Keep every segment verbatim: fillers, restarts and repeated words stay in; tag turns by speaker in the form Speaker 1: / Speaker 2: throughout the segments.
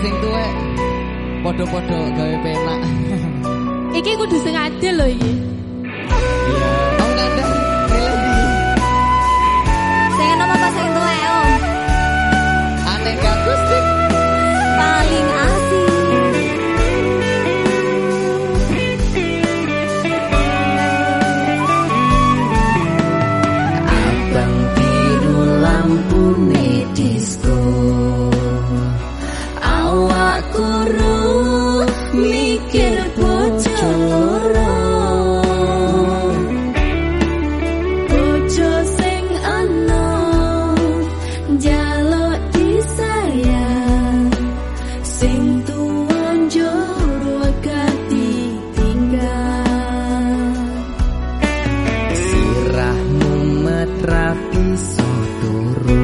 Speaker 1: sing tuwek padha-padha gawe penak.
Speaker 2: Iki kudu sing adil lho iki.
Speaker 1: Iya. Om kandang milih di.
Speaker 2: Sing enom apa sing tuwek, Om?
Speaker 1: Aneh akustik.
Speaker 2: Paling asik.
Speaker 3: Abang biru lampune disco. Awakku ru mikir bojo loro. Bojo sing ana njaluk disayang, sing tuwa njur wegah ditinggal.
Speaker 1: Sirahmu metrapi so turu.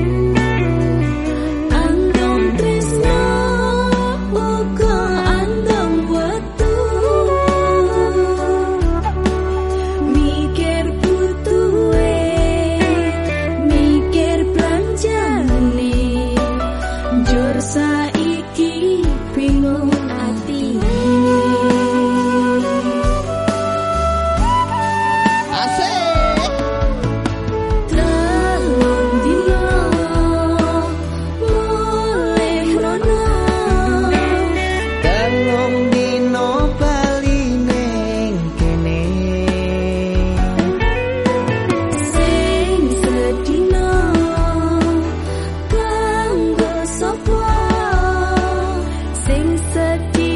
Speaker 3: Andong tresno uga andong wetu. Mikir butuhe, mikir belanjane. Njur saiki bingung atine.
Speaker 1: Asik.
Speaker 3: Telung dino mulih rono.
Speaker 1: Telung dino bali ning kene.
Speaker 3: Sing sedina kanggo sapa, sing sedina